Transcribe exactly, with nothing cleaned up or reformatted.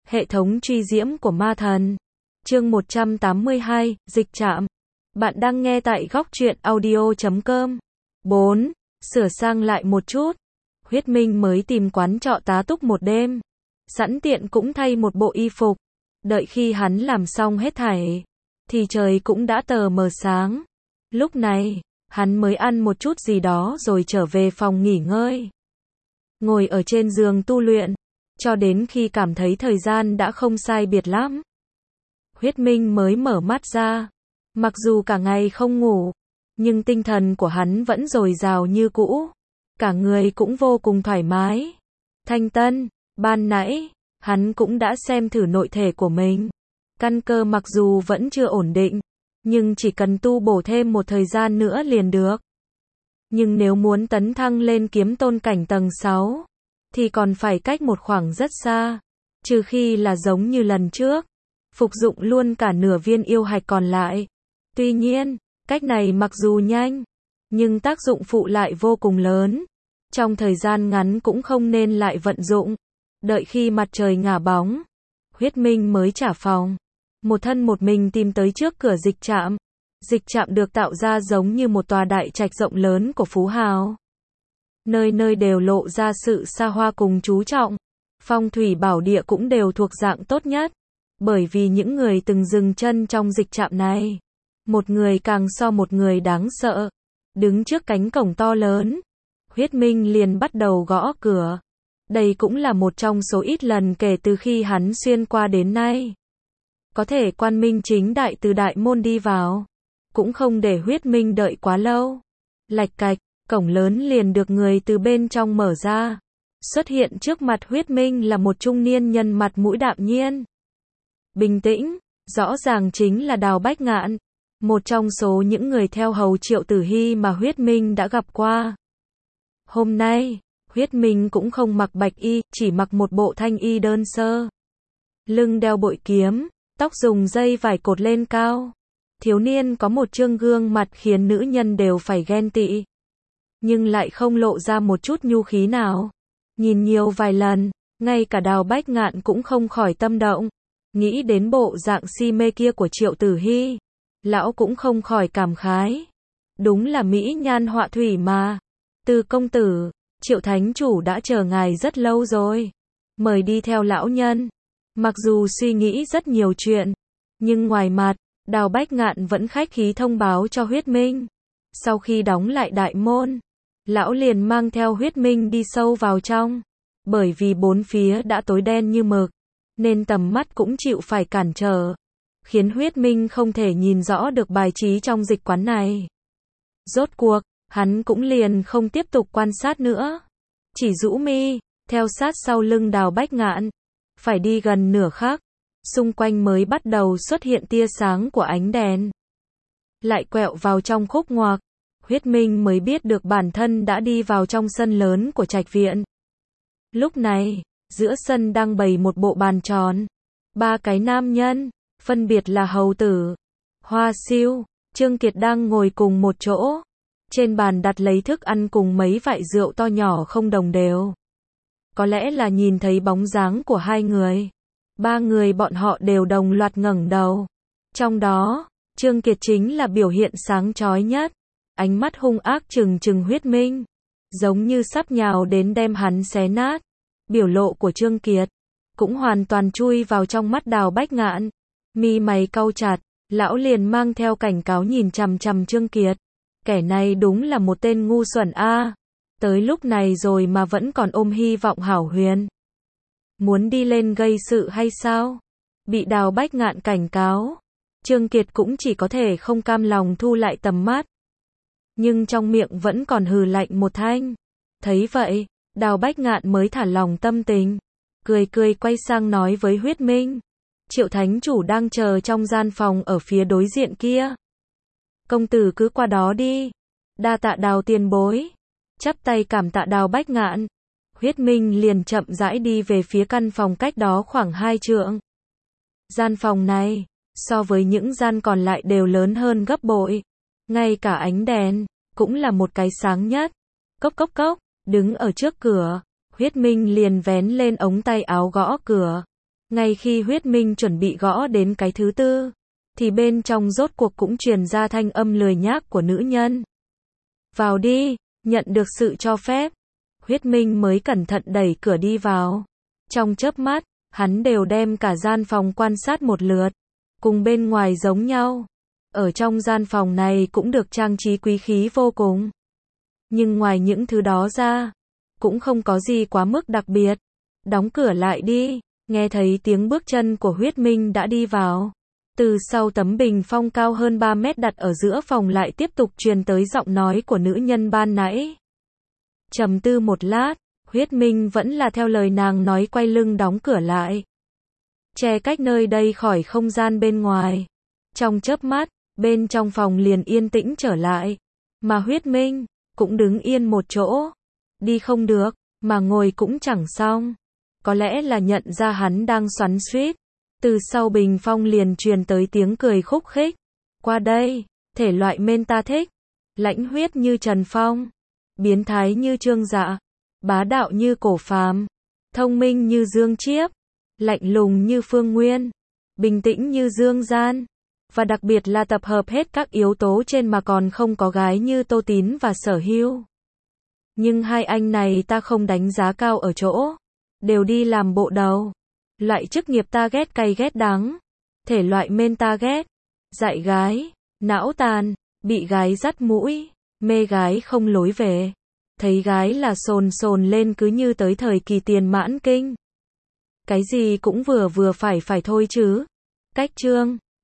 Hệ thống truy diễm của ma thần. Chương một trăm tám mươi hai, dịch trạm. Bạn đang nghe tại góc truyện audio chấm com. bốn. Sửa sang lại một chút. Huyết Minh mới tìm quán trọ tá túc một đêm. Sẵn tiện cũng thay một bộ y phục. Đợi khi hắn làm xong hết thảy, thì trời cũng đã tờ mờ sáng. Lúc này, hắn mới ăn một chút gì đó rồi trở về phòng nghỉ ngơi. Ngồi ở trên giường tu luyện, cho đến khi cảm thấy thời gian đã không sai biệt lắm. Huyết Minh mới mở mắt ra. Mặc dù cả ngày không ngủ, nhưng tinh thần của hắn vẫn dồi dào như cũ. Cả người cũng vô cùng thoải mái. Thanh tân, ban nãy, hắn cũng đã xem thử nội thể của mình. Căn cơ mặc dù vẫn chưa ổn định, nhưng chỉ cần tu bổ thêm một thời gian nữa liền được. Nhưng nếu muốn tấn thăng lên kiếm tôn cảnh tầng sáu, thì còn phải cách một khoảng rất xa. Trừ khi là giống như lần trước, phục dụng luôn cả nửa viên yêu hạch còn lại. Tuy nhiên, cách này mặc dù nhanh, nhưng tác dụng phụ lại vô cùng lớn. Trong thời gian ngắn cũng không nên lại vận dụng. Đợi khi mặt trời ngả bóng, Huyết Minh mới trả phòng. Một thân một mình tìm tới trước cửa dịch trạm. Dịch trạm được tạo ra giống như một tòa đại trạch rộng lớn của phú hào. Nơi nơi đều lộ ra sự xa hoa cùng chú trọng. Phong thủy bảo địa cũng đều thuộc dạng tốt nhất. Bởi vì những người từng dừng chân trong dịch trạm này, một người càng so một người đáng sợ. Đứng trước cánh cổng to lớn, Huyết Minh liền bắt đầu gõ cửa. Đây cũng là một trong số ít lần kể từ khi hắn xuyên qua đến nay, có thể quang minh chính đại từ đại môn đi vào. Cũng không để Huyết Minh đợi quá lâu. Lạch cạch, cổng lớn liền được người từ bên trong mở ra. Xuất hiện trước mặt Huyết Minh là một trung niên nhân mặt mũi đạm nhiên, bình tĩnh, rõ ràng chính là Đào Bách Ngạn, một trong số những người theo hầu Triệu Tử Hy mà Huyết Minh đã gặp qua. Hôm nay, Huyết Minh cũng không mặc bạch y, chỉ mặc một bộ thanh y đơn sơ. Lưng đeo bội kiếm, tóc dùng dây vải cột lên cao. Thiếu niên có một trương gương mặt khiến nữ nhân đều phải ghen tị, nhưng lại không lộ ra một chút nhu khí nào. Nhìn nhiều vài lần, ngay cả Đào Bách Ngạn cũng không khỏi tâm động. Nghĩ đến bộ dạng si mê kia của Triệu Tử Hy, lão cũng không khỏi cảm khái. Đúng là mỹ nhan họa thủy mà. Từ công tử, Triệu Thánh Chủ đã chờ ngài rất lâu rồi. Mời đi theo lão nhân. Mặc dù suy nghĩ rất nhiều chuyện, nhưng ngoài mặt, Đào Bách Ngạn vẫn khách khí thông báo cho Huyết Minh. Sau khi đóng lại đại môn, lão liền mang theo Huyết Minh đi sâu vào trong. Bởi vì bốn phía đã tối đen như mực, nên tầm mắt cũng chịu phải cản trở, khiến Huyết Minh không thể nhìn rõ được bài trí trong dịch quán này. Rốt cuộc, hắn cũng liền không tiếp tục quan sát nữa, chỉ rũ mi, theo sát sau lưng Đào Bách Ngạn. Phải đi gần nửa khắc, xung quanh mới bắt đầu xuất hiện tia sáng của ánh đèn. Lại quẹo vào trong khúc ngoặc, Huyết Minh mới biết được bản thân đã đi vào trong sân lớn của trạch viện. Lúc này, giữa sân đang bày một bộ bàn tròn. Ba cái nam nhân, phân biệt là Hầu Tử, Hoa Siêu, Trương Kiệt đang ngồi cùng một chỗ. Trên bàn đặt lấy thức ăn cùng mấy vại rượu to nhỏ không đồng đều. Có lẽ là nhìn thấy bóng dáng của hai người, ba người bọn họ đều đồng loạt ngẩng đầu. Trong đó, Trương Kiệt chính là biểu hiện sáng chói nhất. Ánh mắt hung ác trừng trừng Huyết Minh, giống như sắp nhào đến đem hắn xé nát. Biểu lộ của Trương Kiệt cũng hoàn toàn chui vào trong mắt Đào Bách Ngạn. Mi mày cau chặt, lão liền mang theo cảnh cáo nhìn chằm chằm Trương Kiệt. Kẻ này đúng là một tên ngu xuẩn a. Tới lúc này rồi mà vẫn còn ôm hy vọng hảo huyền. Muốn đi lên gây sự hay sao? Bị Đào Bách Ngạn cảnh cáo, Trương Kiệt cũng chỉ có thể không cam lòng thu lại tầm mắt. Nhưng trong miệng vẫn còn hừ lạnh một thanh. Thấy vậy, Đào Bách Ngạn mới thả lòng tâm tình, cười cười quay sang nói với Huyết Minh. Triệu Thánh Chủ đang chờ trong gian phòng ở phía đối diện kia. Công tử cứ qua đó đi. Đa tạ Đào tiền bối. Chắp tay cảm tạ Đào Bách Ngạn. Huyết Minh liền chậm rãi đi về phía căn phòng cách đó khoảng hai trượng. Gian phòng này, so với những gian còn lại đều lớn hơn gấp bội. Ngay cả ánh đèn, cũng là một cái sáng nhất. Cốc cốc cốc, đứng ở trước cửa, Huyết Minh liền vén lên ống tay áo gõ cửa. Ngay khi Huyết Minh chuẩn bị gõ đến cái thứ tư, thì bên trong rốt cuộc cũng truyền ra thanh âm lười nhác của nữ nhân. Vào đi, nhận được sự cho phép. Huyết Minh mới cẩn thận đẩy cửa đi vào. Trong chớp mắt, hắn đều đem cả gian phòng quan sát một lượt, cùng bên ngoài giống nhau. Ở trong gian phòng này cũng được trang trí quý khí vô cùng. Nhưng ngoài những thứ đó ra, cũng không có gì quá mức đặc biệt. Đóng cửa lại đi, nghe thấy tiếng bước chân của Huyết Minh đã đi vào. Từ sau tấm bình phong cao hơn ba mét đặt ở giữa phòng lại tiếp tục truyền tới giọng nói của nữ nhân ban nãy. Trầm tư một lát, Huyết Minh vẫn là theo lời nàng nói quay lưng đóng cửa lại, che cách nơi đây khỏi không gian bên ngoài. Trong chớp mắt, bên trong phòng liền yên tĩnh trở lại, mà Huyết Minh cũng đứng yên một chỗ. Đi không được, mà ngồi cũng chẳng xong. Có lẽ là nhận ra hắn đang xoắn xuýt, từ sau bình phong liền truyền tới tiếng cười khúc khích. Qua đây, thể loại men ta thích. Lãnh huyết như Trần Phong, biến thái như Trương Dạ, bá đạo như Cổ Phàm, thông minh như Dương Chiếp, lạnh lùng như Phương Nguyên, bình tĩnh như Dương Gian, và đặc biệt là tập hợp hết các yếu tố trên mà còn không có gái như Tô Tín và Sở Hưu. Nhưng hai anh này ta không đánh giá cao ở chỗ, đều đi làm bộ đầu. Loại chức nghiệp ta ghét cay ghét đắng, thể loại men ta ghét, dạy gái, não tàn, bị gái dắt mũi, mê gái không lối về, thấy gái là sồn sồn lên cứ như tới thời kỳ tiền mãn kinh. Cái gì cũng vừa vừa phải phải thôi chứ. Cách chương